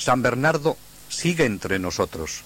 San Bernardo sigue entre nosotros.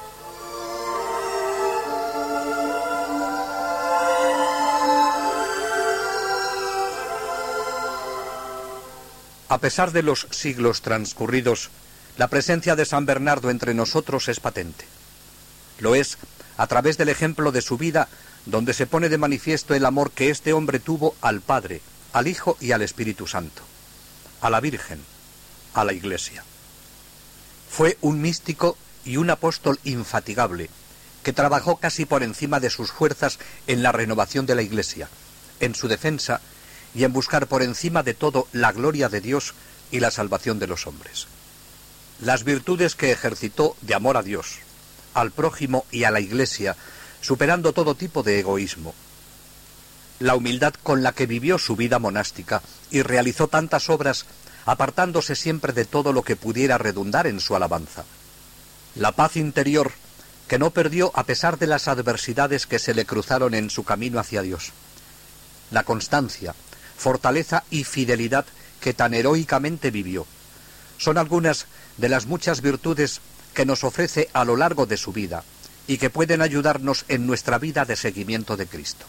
A pesar de los siglos transcurridos, la presencia de San Bernardo entre nosotros es patente. Lo es a través del ejemplo de su vida, donde se pone de manifiesto el amor que este hombre tuvo al Padre, al Hijo y al Espíritu Santo, a la Virgen, a la Iglesia. Fue un místico y un apóstol infatigable, que trabajó casi por encima de sus fuerzas en la renovación de la Iglesia, en su defensa y en buscar por encima de todo la gloria de Dios y la salvación de los hombres. Las virtudes que ejercitó de amor a Dios, al prójimo y a la Iglesia, superando todo tipo de egoísmo. La humildad con la que vivió su vida monástica y realizó tantas obras, apartándose siempre de todo lo que pudiera redundar en su alabanza. La paz interior que no perdió a pesar de las adversidades que se le cruzaron en su camino hacia Dios. La constancia, fortaleza y fidelidad que tan heroicamente vivió. Son algunas de las muchas virtudes que nos ofrece a lo largo de su vida y que pueden ayudarnos en nuestra vida de seguimiento de Cristo.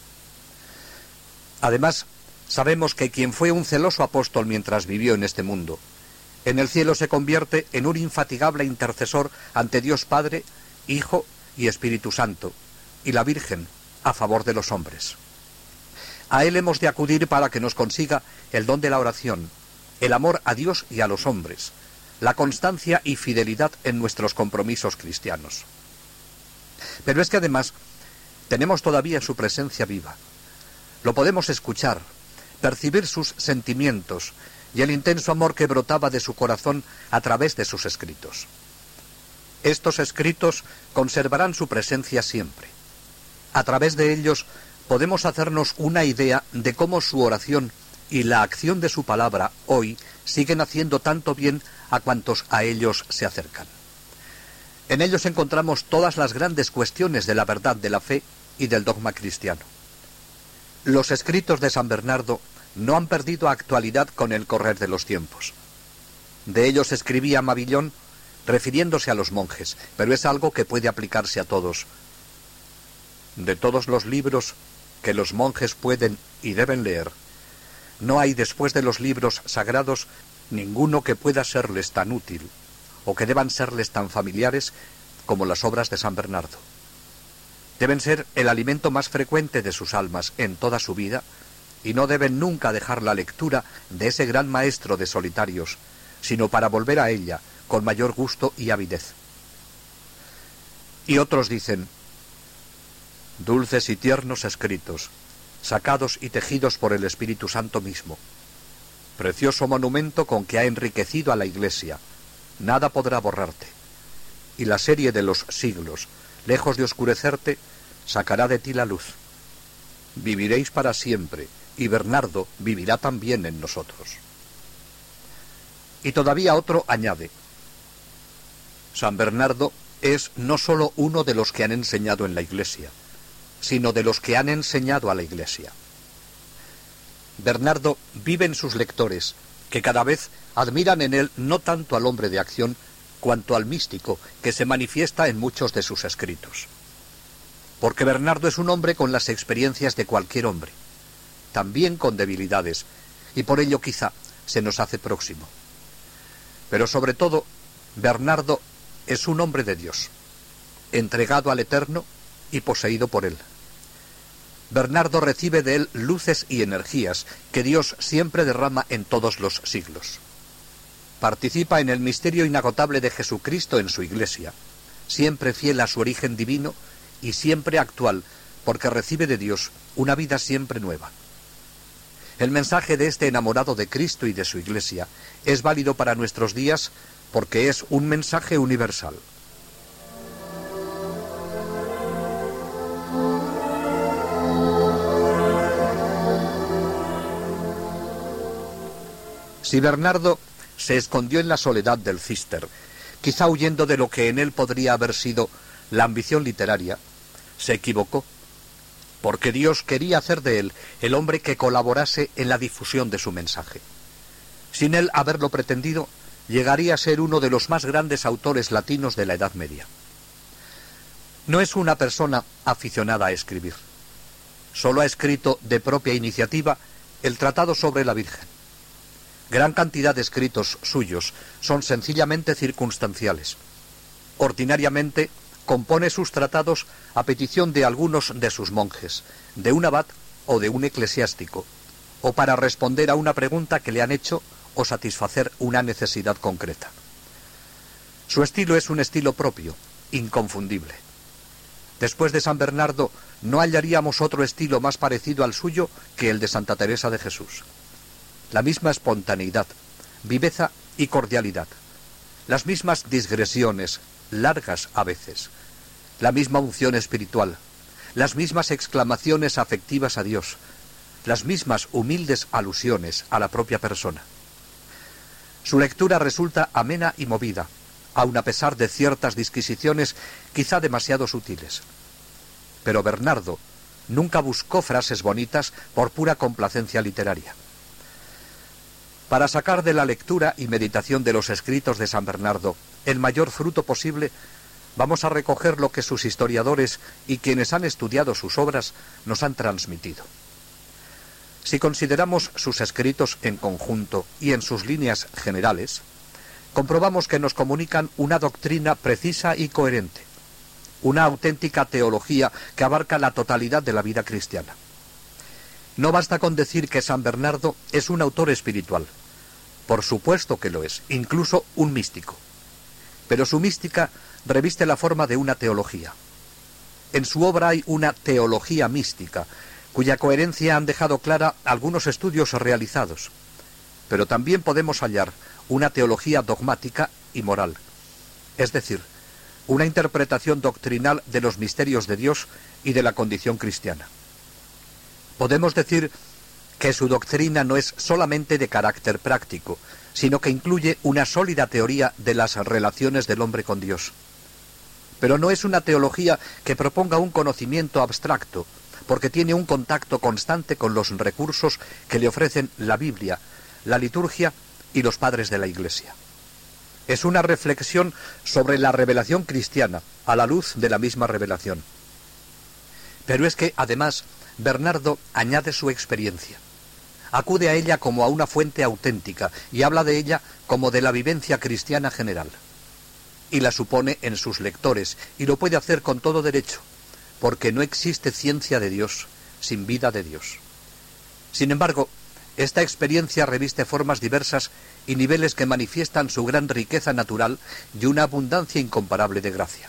Además, sabemos que quien fue un celoso apóstol mientras vivió en este mundo, en el cielo se convierte en un infatigable intercesor ante Dios Padre, Hijo y Espíritu Santo, y la Virgen a favor de los hombres. A él hemos de acudir para que nos consiga el don de la oración, el amor a Dios y a los hombres, la constancia y fidelidad en nuestros compromisos cristianos. Pero es que además tenemos todavía su presencia viva. Lo podemos escuchar, percibir sus sentimientos y el intenso amor que brotaba de su corazón a través de sus escritos. Estos escritos conservarán su presencia siempre. A través de ellos podemos hacernos una idea de cómo su oración y la acción de su palabra hoy siguen haciendo tanto bien a cuantos a ellos se acercan. En ellos encontramos todas las grandes cuestiones de la verdad de la fe y del dogma cristiano. Los escritos de San Bernardo no han perdido actualidad con el correr de los tiempos. De ellos escribía Mabillón refiriéndose a los monjes, pero es algo que puede aplicarse a todos. De todos los libros que los monjes pueden y deben leer, no hay después de los libros sagrados ninguno que pueda serles tan útil o que deban serles tan familiares como las obras de San Bernardo. Deben ser el alimento más frecuente de sus almas en toda su vida y no deben nunca dejar la lectura de ese gran maestro de solitarios, sino para volver a ella con mayor gusto y avidez. Y otros dicen: dulces y tiernos escritos, sacados y tejidos por el Espíritu Santo mismo. Precioso monumento con que ha enriquecido a la Iglesia, nada podrá borrarte. Y la serie de los siglos, lejos de oscurecerte, sacará de ti la luz. Viviréis para siempre, y Bernardo vivirá también en nosotros. Y todavía otro añade: San Bernardo es no sólo uno de los que han enseñado en la Iglesia, sino de los que han enseñado a la Iglesia. Bernardo vive en sus lectores, que cada vez admiran en él no tanto al hombre de acción, cuanto al místico que se manifiesta en muchos de sus escritos. Porque Bernardo es un hombre con las experiencias de cualquier hombre, también con debilidades, y por ello quizá se nos hace próximo. Pero sobre todo, Bernardo es un hombre de Dios, entregado al Eterno y poseído por él. Bernardo recibe de él luces y energías que Dios siempre derrama en todos los siglos. Participa en el misterio inagotable de Jesucristo en su Iglesia, siempre fiel a su origen divino y siempre actual, porque recibe de Dios una vida siempre nueva. El mensaje de este enamorado de Cristo y de su Iglesia es válido para nuestros días porque es un mensaje universal. Si Bernardo se escondió en la soledad del Císter, quizá huyendo de lo que en él podría haber sido la ambición literaria, se equivocó, porque Dios quería hacer de él el hombre que colaborase en la difusión de su mensaje. Sin él haberlo pretendido, llegaría a ser uno de los más grandes autores latinos de la Edad Media. No es una persona aficionada a escribir. Solo ha escrito de propia iniciativa el Tratado sobre la Virgen. Gran cantidad de escritos suyos son sencillamente circunstanciales. Ordinariamente compone sus tratados a petición de algunos de sus monjes, de un abad o de un eclesiástico, o para responder a una pregunta que le han hecho o satisfacer una necesidad concreta. Su estilo es un estilo propio, inconfundible. Después de San Bernardo no hallaríamos otro estilo más parecido al suyo que el de Santa Teresa de Jesús. La misma espontaneidad, viveza y cordialidad, las mismas digresiones, largas a veces, la misma unción espiritual, las mismas exclamaciones afectivas a Dios, las mismas humildes alusiones a la propia persona. Su lectura resulta amena y movida, aun a pesar de ciertas disquisiciones quizá demasiado sutiles. Pero Bernardo nunca buscó frases bonitas por pura complacencia literaria. Para sacar de la lectura y meditación de los escritos de San Bernardo el mayor fruto posible, vamos a recoger lo que sus historiadores y quienes han estudiado sus obras nos han transmitido. Si consideramos sus escritos en conjunto y en sus líneas generales, comprobamos que nos comunican una doctrina precisa y coherente, una auténtica teología que abarca la totalidad de la vida cristiana. No basta con decir que San Bernardo es un autor espiritual. Por supuesto que lo es, incluso un místico. Pero su mística reviste la forma de una teología. En su obra hay una teología mística, cuya coherencia han dejado clara algunos estudios realizados. Pero también podemos hallar una teología dogmática y moral, es decir, una interpretación doctrinal de los misterios de Dios y de la condición cristiana. Podemos decir que su doctrina no es solamente de carácter práctico, sino que incluye una sólida teoría de las relaciones del hombre con Dios. Pero no es una teología que proponga un conocimiento abstracto, porque tiene un contacto constante con los recursos que le ofrecen la Biblia, la liturgia y los padres de la Iglesia. Es una reflexión sobre la revelación cristiana, a la luz de la misma revelación. Pero es que, además, Bernardo añade su experiencia. Acude a ella como a una fuente auténtica y habla de ella como de la vivencia cristiana general. Y la supone en sus lectores, y lo puede hacer con todo derecho, porque no existe ciencia de Dios sin vida de Dios. Sin embargo, esta experiencia reviste formas diversas y niveles que manifiestan su gran riqueza natural y una abundancia incomparable de gracia.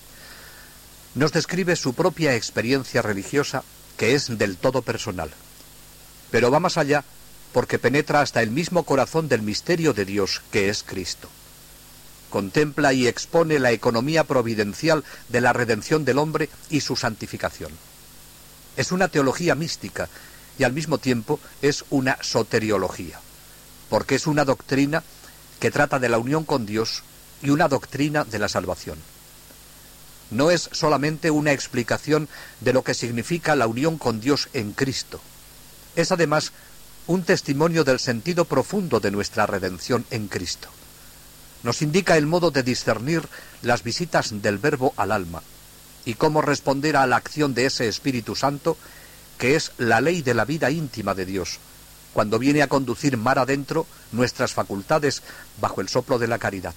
Nos describe su propia experiencia religiosa, que es del todo personal. Pero va más allá, porque penetra hasta el mismo corazón del misterio de Dios, que es Cristo. Contempla y expone la economía providencial de la redención del hombre y su santificación. Es una teología mística y al mismo tiempo es una soteriología, porque es una doctrina que trata de la unión con Dios y una doctrina de la salvación. No es solamente una explicación de lo que significa la unión con Dios en Cristo. Es además un testimonio del sentido profundo de nuestra redención en Cristo. Nos indica el modo de discernir las visitas del Verbo al alma y cómo responder a la acción de ese Espíritu Santo, que es la ley de la vida íntima de Dios, cuando viene a conducir mar adentro nuestras facultades bajo el soplo de la caridad.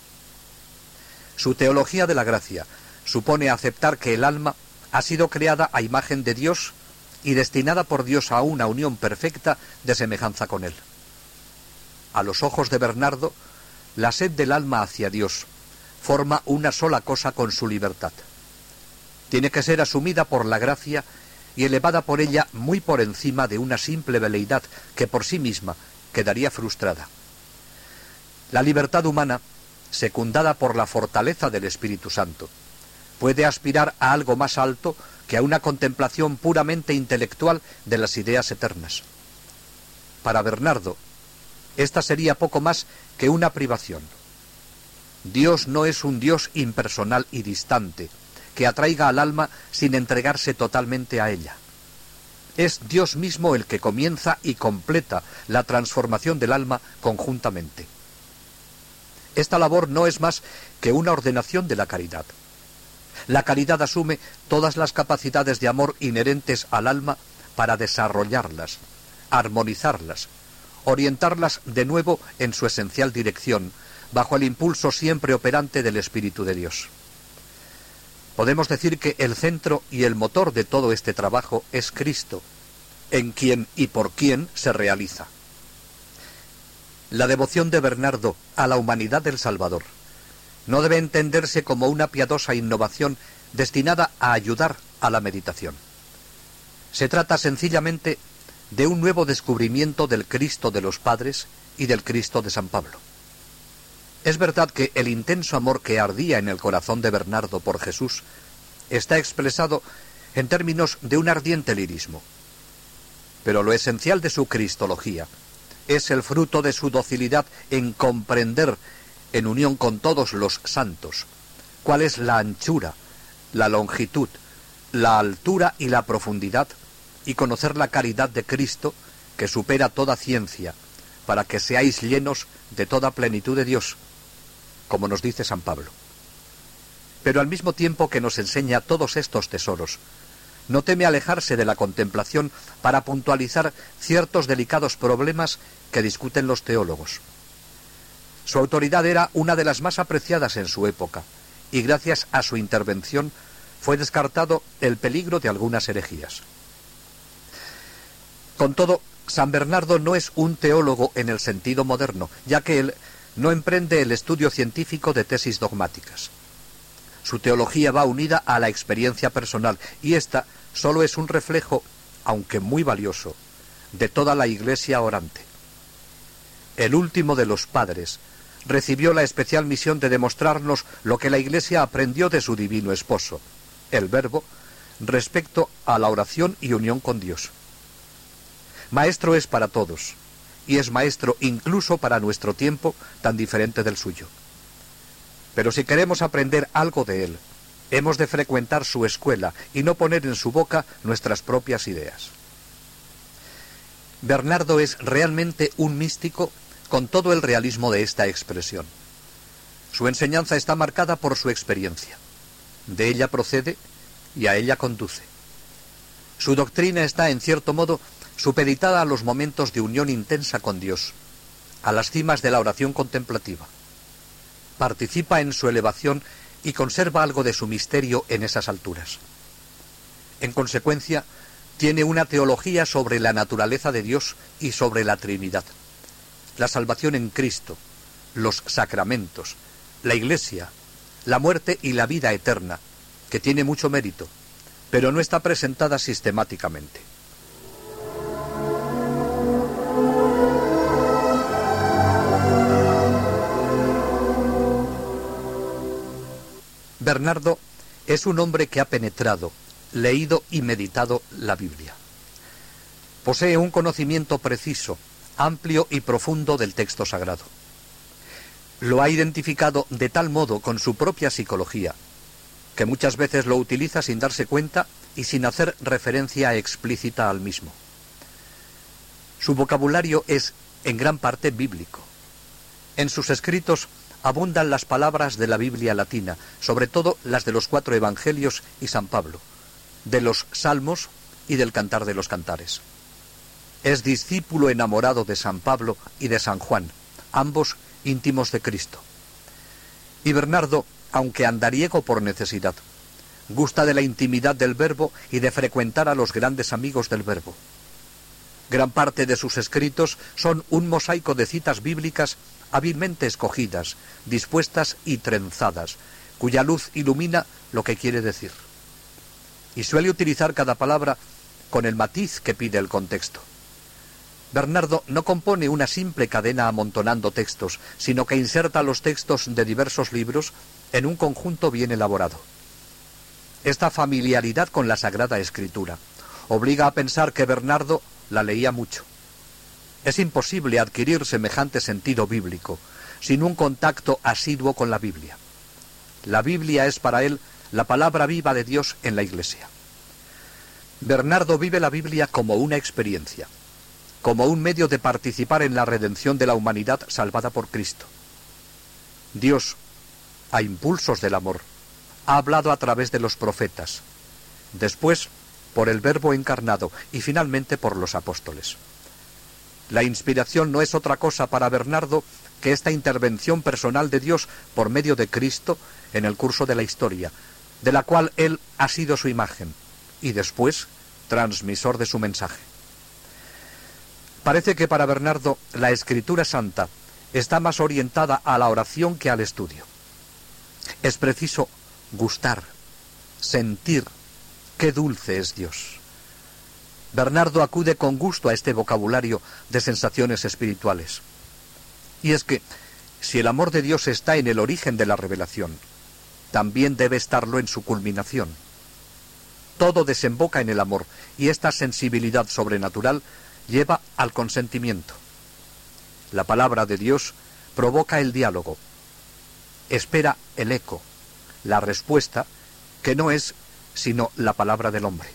Su teología de la gracia supone aceptar que el alma ha sido creada a imagen de Dios y destinada por Dios a una unión perfecta de semejanza con Él. A los ojos de Bernardo, la sed del alma hacia Dios forma una sola cosa con su libertad. Tiene que ser asumida por la gracia y elevada por ella muy por encima de una simple veleidad que por sí misma quedaría frustrada. La libertad humana, secundada por la fortaleza del Espíritu Santo, puede aspirar a algo más alto que a una contemplación puramente intelectual de las ideas eternas. Para Bernardo, esta sería poco más que una privación. Dios no es un Dios impersonal y distante, que atraiga al alma sin entregarse totalmente a ella. Es Dios mismo el que comienza y completa la transformación del alma conjuntamente. Esta labor no es más que una ordenación de la caridad. La caridad asume todas las capacidades de amor inherentes al alma para desarrollarlas, armonizarlas, orientarlas de nuevo en su esencial dirección, bajo el impulso siempre operante del Espíritu de Dios. Podemos decir que el centro y el motor de todo este trabajo es Cristo, en quien y por quien se realiza. La devoción de Bernardo a la humanidad del Salvador no debe entenderse como una piadosa innovación destinada a ayudar a la meditación. Se trata sencillamente de un nuevo descubrimiento del Cristo de los padres y del Cristo de San Pablo. Es verdad que el intenso amor que ardía en el corazón de Bernardo por Jesús está expresado en términos de un ardiente lirismo. Pero lo esencial de su cristología es el fruto de su docilidad en comprender, en unión con todos los santos, cuál es la anchura, la longitud, la altura y la profundidad, y conocer la caridad de Cristo que supera toda ciencia, para que seáis llenos de toda plenitud de Dios, como nos dice San Pablo. Pero al mismo tiempo que nos enseña todos estos tesoros, no teme alejarse de la contemplación para puntualizar ciertos delicados problemas que discuten los teólogos. Su autoridad era una de las más apreciadas en su época, y gracias a su intervención fue descartado el peligro de algunas herejías. Con todo, San Bernardo no es un teólogo en el sentido moderno, ya que él no emprende el estudio científico de tesis dogmáticas. Su teología va unida a la experiencia personal, y ésta solo es un reflejo, aunque muy valioso, de toda la Iglesia orante. El último de los padres recibió la especial misión de demostrarnos lo que la Iglesia aprendió de su divino esposo, el Verbo, respecto a la oración y unión con Dios. Maestro es para todos, y es maestro incluso para nuestro tiempo tan diferente del suyo. Pero si queremos aprender algo de él, hemos de frecuentar su escuela y no poner en su boca nuestras propias ideas. Bernardo es realmente un místico con todo el realismo de esta expresión. Su enseñanza está marcada por su experiencia. De ella procede y a ella conduce. Su doctrina está, en cierto modo, supeditada a los momentos de unión intensa con Dios, a las cimas de la oración contemplativa. Participa en su elevación y conserva algo de su misterio en esas alturas. En consecuencia, tiene una teología sobre la naturaleza de Dios y sobre la Trinidad, la salvación en Cristo, los sacramentos, la Iglesia, la muerte y la vida eterna, que tiene mucho mérito, pero no está presentada sistemáticamente. Bernardo es un hombre que ha penetrado, leído y meditado la Biblia. Posee un conocimiento preciso, amplio y profundo del texto sagrado. Lo ha identificado de tal modo con su propia psicología, que muchas veces lo utiliza sin darse cuenta y sin hacer referencia explícita al mismo. Su vocabulario es en gran parte bíblico. En sus escritos abundan las palabras de la Biblia latina, sobre todo las de los 4 evangelios y San Pablo, de los salmos y del Cantar de los Cantares. Es discípulo enamorado de San Pablo y de San Juan, ambos íntimos de Cristo. Y Bernardo, aunque andariego por necesidad, gusta de la intimidad del Verbo y de frecuentar a los grandes amigos del Verbo. Gran parte de sus escritos son un mosaico de citas bíblicas hábilmente escogidas, dispuestas y trenzadas, cuya luz ilumina lo que quiere decir. Y suele utilizar cada palabra con el matiz que pide el contexto. Bernardo no compone una simple cadena amontonando textos, sino que inserta los textos de diversos libros en un conjunto bien elaborado. Esta familiaridad con la Sagrada Escritura obliga a pensar que Bernardo la leía mucho. Es imposible adquirir semejante sentido bíblico sin un contacto asiduo con la Biblia. La Biblia es para él la palabra viva de Dios en la Iglesia. Bernardo vive la Biblia como una experiencia, como un medio de participar en la redención de la humanidad salvada por Cristo. Dios, a impulsos del amor, ha hablado a través de los profetas, después por el Verbo encarnado y finalmente por los apóstoles. La inspiración no es otra cosa para Bernardo que esta intervención personal de Dios por medio de Cristo en el curso de la historia, de la cual él ha sido su imagen y después transmisor de su mensaje. Parece que para Bernardo la Escritura Santa está más orientada a la oración que al estudio. Es preciso gustar, sentir qué dulce es Dios. Bernardo acude con gusto a este vocabulario de sensaciones espirituales. Y es que, si el amor de Dios está en el origen de la revelación, también debe estarlo en su culminación. Todo desemboca en el amor, y esta sensibilidad sobrenatural lleva al consentimiento. La palabra de Dios provoca el diálogo, espera el eco, la respuesta, que no es sino la palabra del hombre.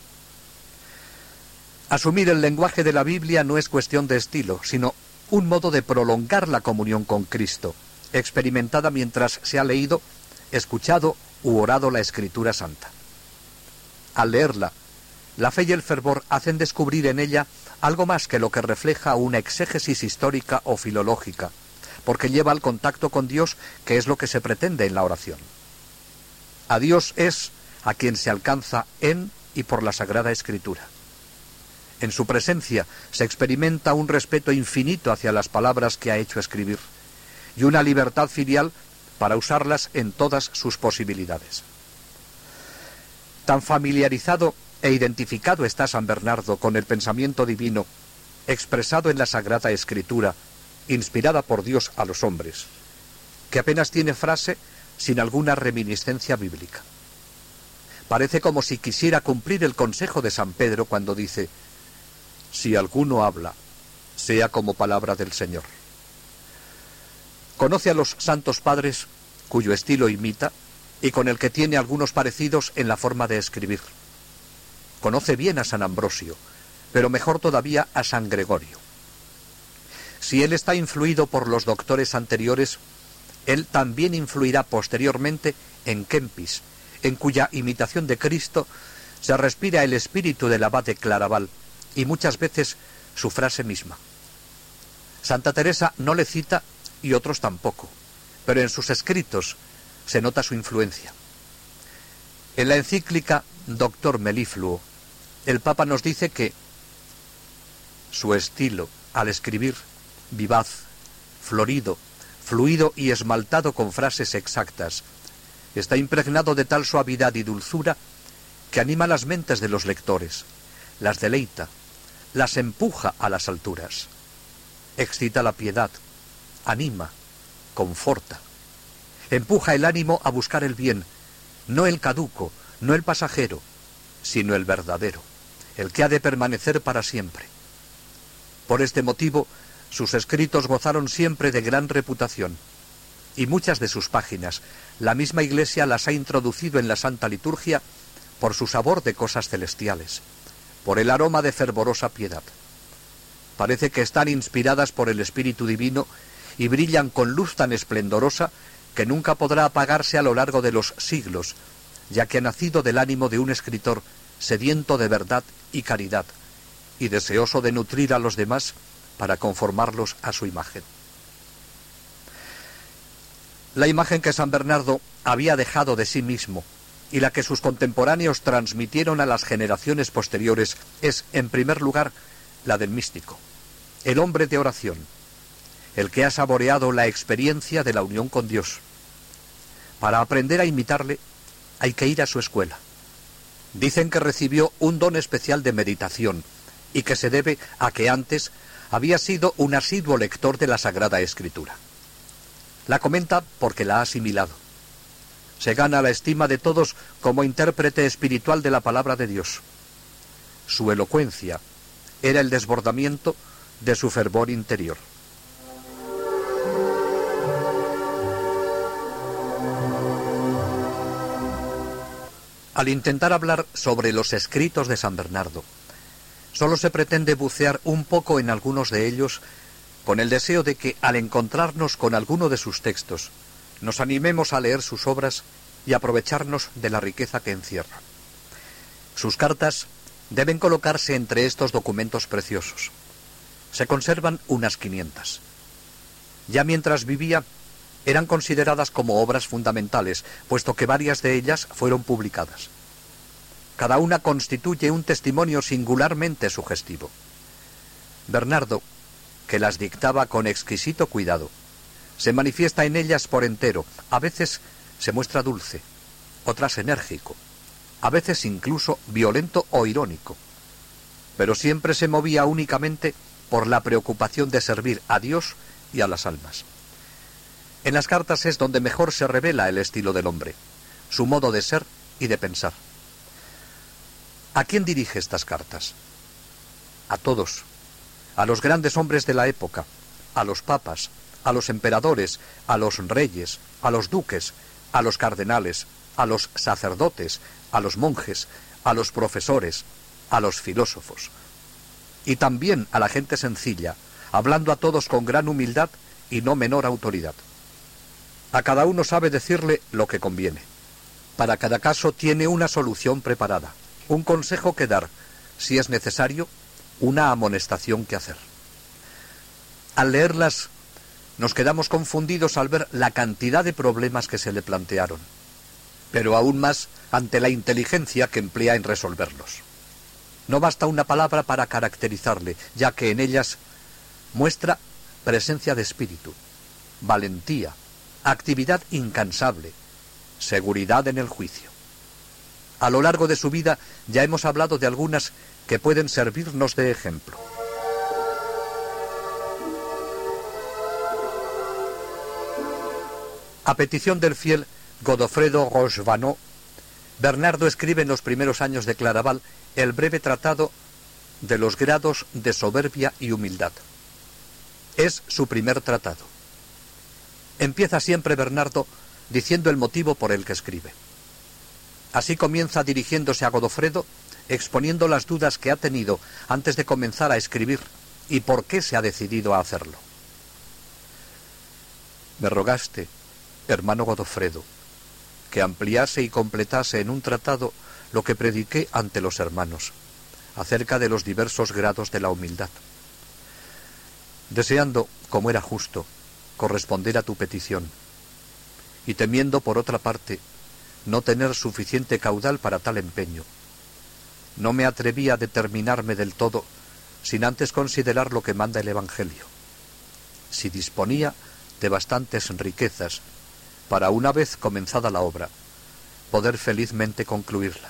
Asumir el lenguaje de la Biblia no es cuestión de estilo, sino un modo de prolongar la comunión con Cristo, experimentada mientras se ha leído, escuchado u orado la Escritura Santa. Al leerla, la fe y el fervor hacen descubrir en ella algo más que lo que refleja una exégesis histórica o filológica, porque lleva al contacto con Dios, que es lo que se pretende en la oración. A Dios es a quien se alcanza en y por la Sagrada Escritura. En su presencia se experimenta un respeto infinito hacia las palabras que ha hecho escribir y una libertad filial para usarlas en todas sus posibilidades. Tan familiarizado e identificado está San Bernardo con el pensamiento divino expresado en la Sagrada Escritura, inspirada por Dios a los hombres, que apenas tiene frase sin alguna reminiscencia bíblica. Parece como si quisiera cumplir el consejo de San Pedro cuando dice: si alguno habla, sea como palabra del Señor. Conoce a los santos padres, cuyo estilo imita, y con el que tiene algunos parecidos en la forma de escribir. Conoce bien a San Ambrosio, pero mejor todavía a San Gregorio. Si él está influido por los doctores anteriores, él también influirá posteriormente en Kempis, en cuya imitación de Cristo se respira el espíritu del abad Claraval, y muchas veces su frase misma. Santa Teresa no le cita y otros tampoco, pero en sus escritos se nota su influencia. En la encíclica Doctor Melifluo, el Papa nos dice que su estilo al escribir, vivaz, florido, fluido y esmaltado con frases exactas, está impregnado de tal suavidad y dulzura que anima las mentes de los lectores, las deleita, las empuja a las alturas, excita la piedad, anima, conforta, empuja el ánimo a buscar el bien, no el caduco, no el pasajero, sino el verdadero, el que ha de permanecer para siempre. Por este motivo, sus escritos gozaron siempre de gran reputación, y muchas de sus páginas la misma Iglesia las ha introducido en la Santa Liturgia por su sabor de cosas celestiales, por el aroma de fervorosa piedad. Parece que están inspiradas por el Espíritu Divino y brillan con luz tan esplendorosa que nunca podrá apagarse a lo largo de los siglos, ya que ha nacido del ánimo de un escritor sediento de verdad y caridad, y deseoso de nutrir a los demás para conformarlos a su imagen. La imagen que San Bernardo había dejado de sí mismo y la que sus contemporáneos transmitieron a las generaciones posteriores es, en primer lugar, la del místico, el hombre de oración, el que ha saboreado la experiencia de la unión con Dios. Para aprender a imitarle hay que ir a su escuela. Dicen que recibió un don especial de meditación y que se debe a que antes había sido un asiduo lector de la Sagrada Escritura. La comenta porque la ha asimilado. Se gana la estima de todos como intérprete espiritual de la palabra de Dios. Su elocuencia era el desbordamiento de su fervor interior. Al intentar hablar sobre los escritos de San Bernardo, solo se pretende bucear un poco en algunos de ellos con el deseo de que, al encontrarnos con alguno de sus textos, nos animemos a leer sus obras y aprovecharnos de la riqueza que encierran. Sus cartas deben colocarse entre estos documentos preciosos. Se conservan unas 500. Ya mientras vivía, eran consideradas como obras fundamentales, puesto que varias de ellas fueron publicadas. Cada una constituye un testimonio singularmente sugestivo. Bernardo, que las dictaba con exquisito cuidado, se manifiesta en ellas por entero. A veces se muestra dulce, otras enérgico, a veces incluso violento o irónico, pero siempre se movía únicamente por la preocupación de servir a Dios y a las almas. En las cartas es donde mejor se revela el estilo del hombre, su modo de ser y de pensar. ¿A quién dirige estas cartas? A todos, a los grandes hombres de la época, a los papas, a los emperadores, a los reyes, a los duques, a los cardenales, a los sacerdotes, a los monjes, a los profesores, a los filósofos, y también a la gente sencilla, hablando a todos con gran humildad y no menor autoridad. A cada uno sabe decirle lo que conviene. Para cada caso tiene una solución preparada, un consejo que dar, si es necesario, una amonestación que hacer. Al leerlas, nos quedamos confundidos al ver la cantidad de problemas que se le plantearon, pero aún más ante la inteligencia que emplea en resolverlos. No basta una palabra para caracterizarle, ya que en ellas muestra presencia de espíritu, valentía, actividad incansable, seguridad en el juicio. A lo largo de su vida ya hemos hablado de algunas que pueden servirnos de ejemplo. A petición del fiel Godofredo Rochevanneau, Bernardo escribe en los primeros años de Claraval el breve tratado de los grados de soberbia y humildad. Es su primer tratado. Empieza siempre Bernardo diciendo el motivo por el que escribe. Así comienza dirigiéndose a Godofredo, exponiendo las dudas que ha tenido antes de comenzar a escribir y por qué se ha decidido a hacerlo. Me rogaste, hermano Godofredo, que ampliase y completase en un tratado lo que prediqué ante los hermanos, acerca de los diversos grados de la humildad. Deseando, como era justo, corresponder a tu petición, y temiendo, por otra parte, no tener suficiente caudal para tal empeño, no me atreví a determinarme del todo sin antes considerar lo que manda el Evangelio, si disponía de bastantes riquezas para, una vez comenzada la obra, poder felizmente concluirla.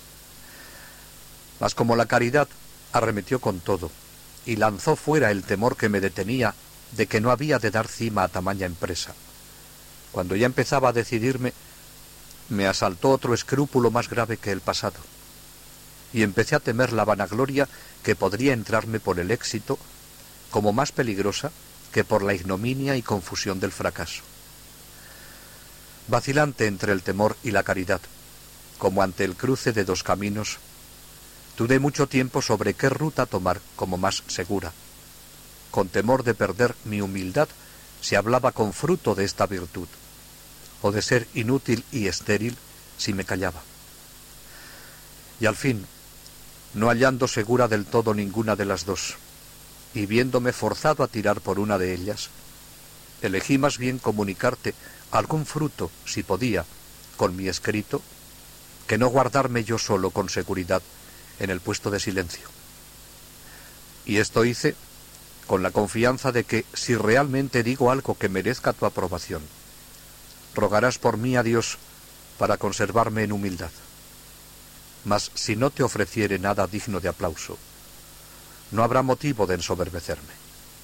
Mas como la caridad arremetió con todo y lanzó fuera el temor que me detenía de que no había de dar cima a tamaña empresa, cuando ya empezaba a decidirme, me asaltó otro escrúpulo más grave que el pasado, y empecé a temer la vanagloria que podría entrarme por el éxito, como más peligrosa que por la ignominia y confusión del fracaso. Vacilante entre el temor y la caridad, como ante el cruce de dos caminos, dudé mucho tiempo sobre qué ruta tomar como más segura. Con temor de perder mi humildad, si hablaba con fruto de esta virtud, o de ser inútil y estéril si me callaba. Y al fin, no hallando segura del todo ninguna de las dos, y viéndome forzado a tirar por una de ellas, elegí más bien comunicarte algún fruto, si podía, con mi escrito, que no guardarme yo solo con seguridad en el puesto de silencio. Y esto hice con la confianza de que, si realmente digo algo que merezca tu aprobación, rogarás por mí a Dios para conservarme en humildad. Mas si no te ofreciere nada digno de aplauso, no habrá motivo de ensoberbecerme.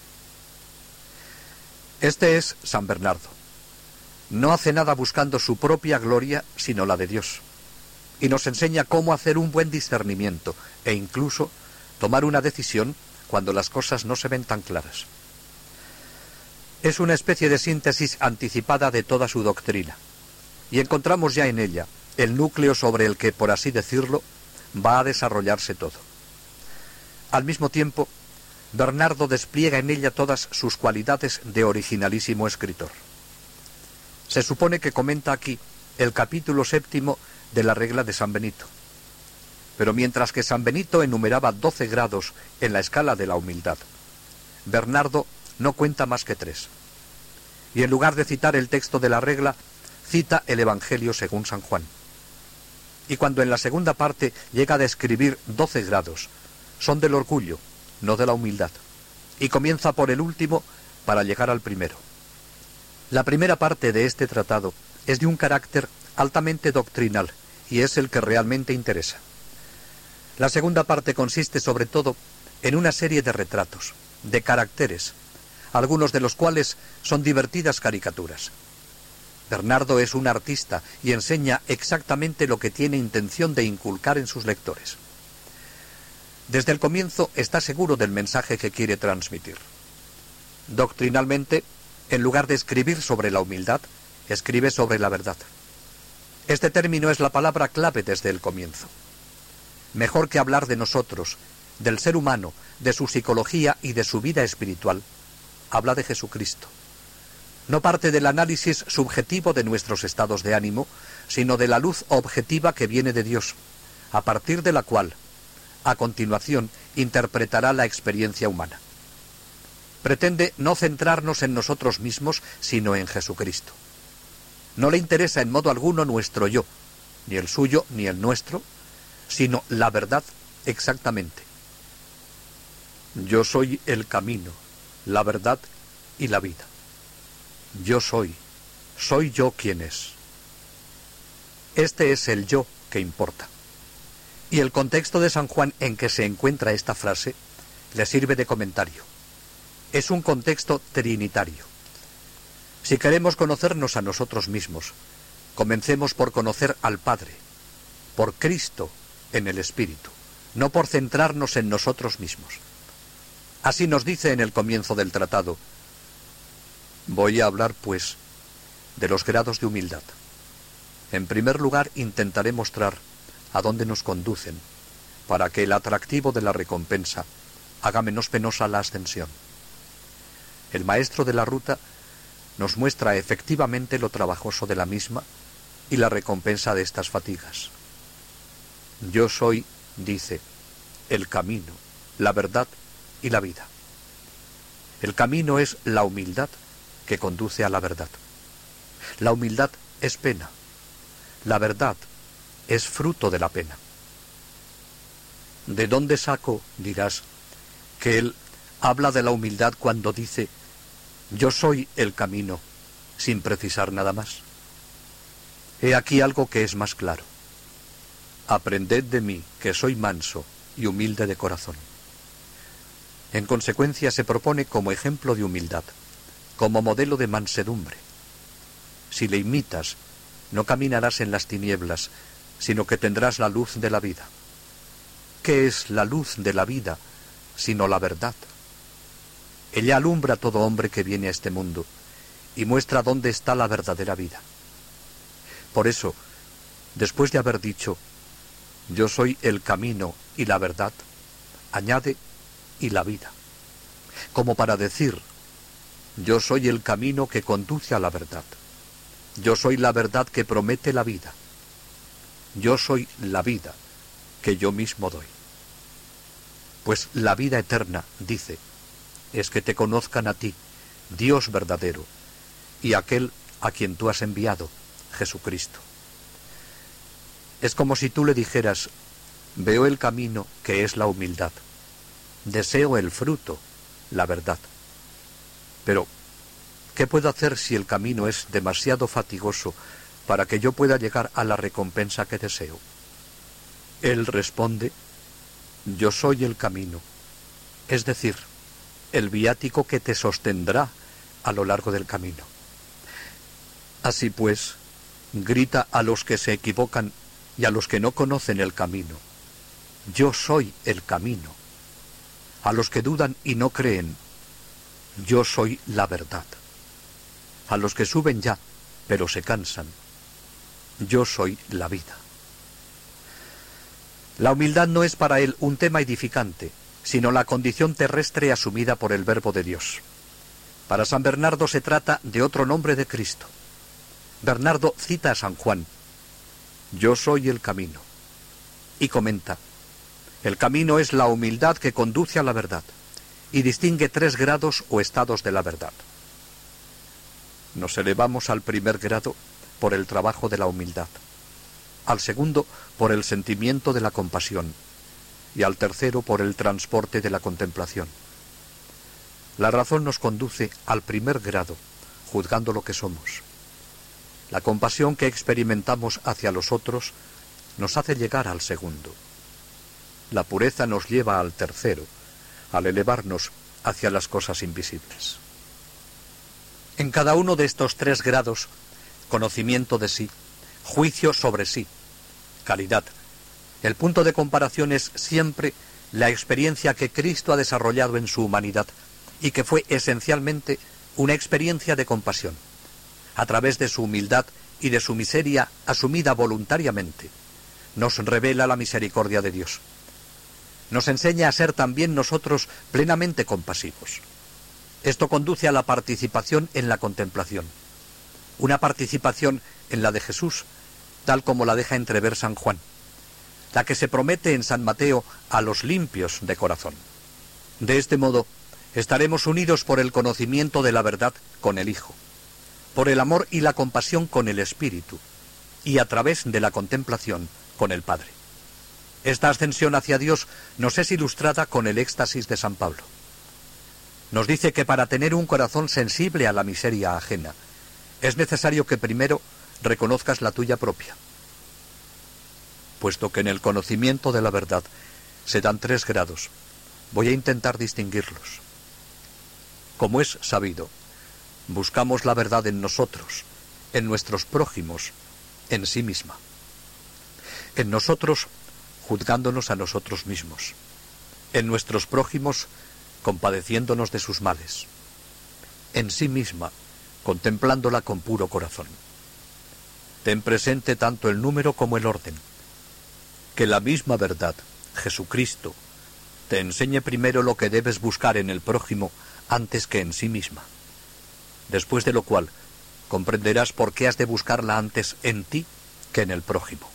Este es San Bernardo. No hace nada buscando su propia gloria, sino la de Dios, y nos enseña cómo hacer un buen discernimiento e incluso tomar una decisión cuando las cosas no se ven tan claras. Es una especie de síntesis anticipada de toda su doctrina, y encontramos ya en ella el núcleo sobre el que, por así decirlo, va a desarrollarse todo. Al mismo tiempo, Bernardo despliega en ella todas sus cualidades de originalísimo escritor. Se supone que comenta aquí el capítulo 7 de la regla de San Benito. Pero mientras que San Benito enumeraba 12 grados en la escala de la humildad, Bernardo no cuenta más que 3. Y en lugar de citar el texto de la regla, cita el Evangelio según San Juan. Y cuando en la segunda parte llega a describir 12 grados, son del orgullo, no de la humildad. Y comienza por el último para llegar al primero. La primera parte de este tratado es de un carácter altamente doctrinal y es el que realmente interesa. La segunda parte consiste sobre todo en una serie de retratos, de caracteres, algunos de los cuales son divertidas caricaturas. Bernardo es un artista y enseña exactamente lo que tiene intención de inculcar en sus lectores. Desde el comienzo está seguro del mensaje que quiere transmitir. Doctrinalmente, en lugar de escribir sobre la humildad, escribe sobre la verdad. Este término es la palabra clave desde el comienzo. Mejor que hablar de nosotros, del ser humano, de su psicología y de su vida espiritual, habla de Jesucristo. No parte del análisis subjetivo de nuestros estados de ánimo, sino de la luz objetiva que viene de Dios, a partir de la cual, a continuación, interpretará la experiencia humana. Pretende no centrarnos en nosotros mismos, sino en Jesucristo. No le interesa en modo alguno nuestro yo, ni el suyo ni el nuestro, sino la verdad exactamente. Yo soy el camino, la verdad y la vida. Yo soy yo quien es. Este es el yo que importa. Y el contexto de San Juan en que se encuentra esta frase le sirve de comentario. Es un contexto trinitario. Si queremos conocernos a nosotros mismos, comencemos por conocer al Padre, por Cristo en el Espíritu, no por centrarnos en nosotros mismos. Así nos dice en el comienzo del tratado: voy a hablar, pues, de los grados de humildad. En primer lugar, intentaré mostrar a dónde nos conducen, para que el atractivo de la recompensa haga menos penosa la ascensión. El maestro de la ruta nos muestra efectivamente lo trabajoso de la misma y la recompensa de estas fatigas. Yo soy, dice, el camino, la verdad y la vida. El camino es la humildad que conduce a la verdad. La humildad es pena. La verdad es fruto de la pena. ¿De dónde saco, dirás, que él habla de la humildad cuando dice yo soy el camino, sin precisar nada más? He aquí algo que es más claro. Aprended de mí, que soy manso y humilde de corazón. En consecuencia se propone como ejemplo de humildad, como modelo de mansedumbre. Si le imitas, no caminarás en las tinieblas, sino que tendrás la luz de la vida. ¿Qué es la luz de la vida, sino la verdad? Ella alumbra a todo hombre que viene a este mundo y muestra dónde está la verdadera vida. Por eso, después de haber dicho yo soy el camino y la verdad, añade y la vida, como para decir yo soy el camino que conduce a la verdad. Yo soy la verdad que promete la vida. Yo soy la vida que yo mismo doy. Pues la vida eterna, dice, es que te conozcan a ti, Dios verdadero, y aquel a quien tú has enviado, Jesucristo. Es como si tú le dijeras, veo el camino que es la humildad, deseo el fruto, la verdad. Pero, ¿qué puedo hacer si el camino es demasiado fatigoso para que yo pueda llegar a la recompensa que deseo? Él responde, yo soy el camino, es decir, el viático que te sostendrá a lo largo del camino. Así pues, grita a los que se equivocan y a los que no conocen el camino, yo soy el camino. A los que dudan y no creen, yo soy la verdad. A los que suben ya, pero se cansan, yo soy la vida. La humildad no es para él un tema edificante, sino la condición terrestre asumida por el Verbo de Dios. Para San Bernardo se trata de otro nombre de Cristo. Bernardo cita a San Juan: «Yo soy el camino». Y comenta: «El camino es la humildad que conduce a la verdad, y distingue 3 grados o estados de la verdad. Nos elevamos al primer grado por el trabajo de la humildad, al segundo por el sentimiento de la compasión, y al tercero por el transporte de la contemplación. La razón nos conduce al primer grado, juzgando lo que somos. La compasión que experimentamos hacia los otros nos hace llegar al segundo. La pureza nos lleva al tercero, al elevarnos hacia las cosas invisibles. En cada uno de estos 3 grados, conocimiento de sí, juicio sobre sí, caridad. El punto de comparación es siempre la experiencia que Cristo ha desarrollado en su humanidad y que fue esencialmente una experiencia de compasión. A través de su humildad y de su miseria asumida voluntariamente, nos revela la misericordia de Dios. Nos enseña a ser también nosotros plenamente compasivos. Esto conduce a la participación en la contemplación, una participación en la de Jesús, tal como la deja entrever San Juan, la que se promete en San Mateo a los limpios de corazón. De este modo, estaremos unidos por el conocimiento de la verdad con el Hijo, por el amor y la compasión con el Espíritu, y a través de la contemplación con el Padre. Esta ascensión hacia Dios nos es ilustrada con el éxtasis de San Pablo. Nos dice que para tener un corazón sensible a la miseria ajena, es necesario que primero reconozcas la tuya propia. Puesto que en el conocimiento de la verdad se dan 3 grados, voy a intentar distinguirlos. Como es sabido, buscamos la verdad en nosotros, en nuestros prójimos, en sí misma. En nosotros, juzgándonos a nosotros mismos. En nuestros prójimos, compadeciéndonos de sus males. En sí misma, contemplándola con puro corazón. Ten presente tanto el número como el orden. Que la misma verdad, Jesucristo, te enseñe primero lo que debes buscar en el prójimo antes que en sí misma. Después de lo cual, comprenderás por qué has de buscarla antes en ti que en el prójimo.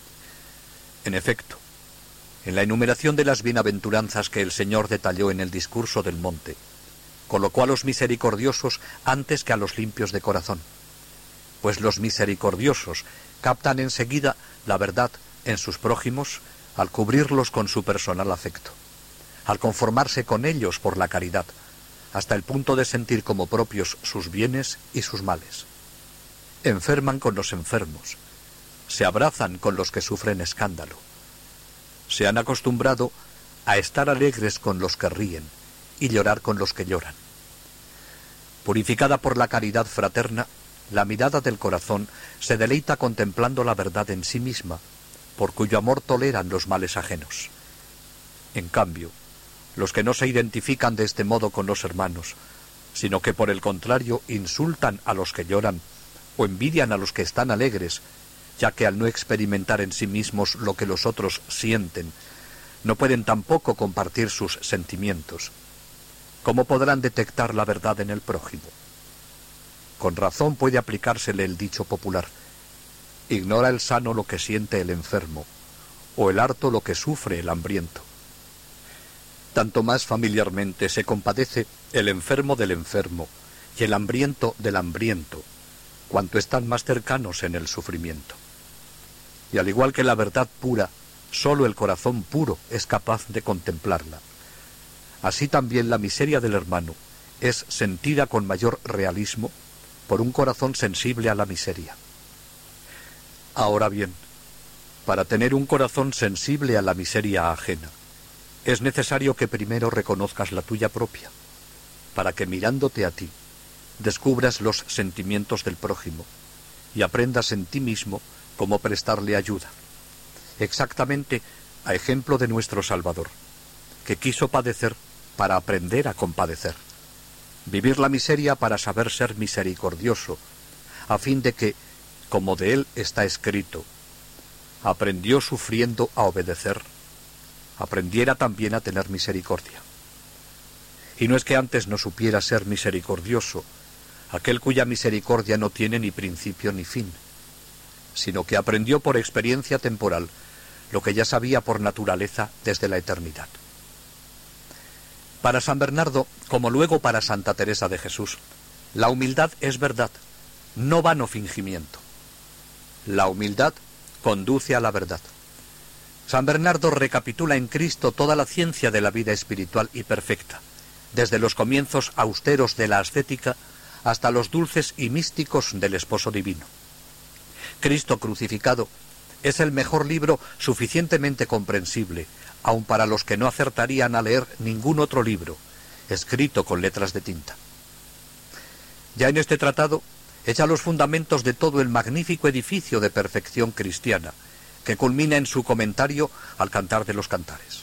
En efecto, en la enumeración de las bienaventuranzas que el Señor detalló en el discurso del monte, colocó a los misericordiosos antes que a los limpios de corazón, pues los misericordiosos captan enseguida la verdad en sus prójimos al cubrirlos con su personal afecto, al conformarse con ellos por la caridad, hasta el punto de sentir como propios sus bienes y sus males. Enferman con los enfermos, se abrazan con los que sufren escándalo. Se han acostumbrado a estar alegres con los que ríen y llorar con los que lloran. Purificada por la caridad fraterna, la mirada del corazón se deleita contemplando la verdad en sí misma, por cuyo amor toleran los males ajenos. En cambio, los que no se identifican de este modo con los hermanos, sino que por el contrario insultan a los que lloran o envidian a los que están alegres, ya que al no experimentar en sí mismos lo que los otros sienten, no pueden tampoco compartir sus sentimientos. ¿Cómo podrán detectar la verdad en el prójimo? Con razón puede aplicársele el dicho popular: ignora el sano lo que siente el enfermo, o el harto lo que sufre el hambriento. Tanto más familiarmente se compadece el enfermo del enfermo y el hambriento del hambriento, cuanto están más cercanos en el sufrimiento. Y al igual que la verdad pura, sólo el corazón puro es capaz de contemplarla. Así también la miseria del hermano es sentida con mayor realismo por un corazón sensible a la miseria. Ahora bien, para tener un corazón sensible a la miseria ajena, es necesario que primero reconozcas la tuya propia, para que mirándote a ti, descubras los sentimientos del prójimo y aprendas en ti mismo cómo prestarle ayuda, exactamente a ejemplo de nuestro Salvador, que quiso padecer para aprender a compadecer, vivir la miseria para saber ser misericordioso, a fin de que, como de él está escrito, aprendió sufriendo a obedecer, aprendiera también a tener misericordia. Y no es que antes no supiera ser misericordioso, aquel cuya misericordia no tiene ni principio ni fin, sino que aprendió por experiencia temporal lo que ya sabía por naturaleza desde la eternidad. Para San Bernardo, como luego para Santa Teresa de Jesús, la humildad es verdad, no vano fingimiento. La humildad conduce a la verdad. San Bernardo recapitula en Cristo toda la ciencia de la vida espiritual y perfecta, desde los comienzos austeros de la ascética hasta los dulces y místicos del esposo divino. Cristo crucificado es el mejor libro suficientemente comprensible, aun para los que no acertarían a leer ningún otro libro, escrito con letras de tinta. Ya en este tratado echa los fundamentos de todo el magnífico edificio de perfección cristiana, que culmina en su comentario al Cantar de los Cantares.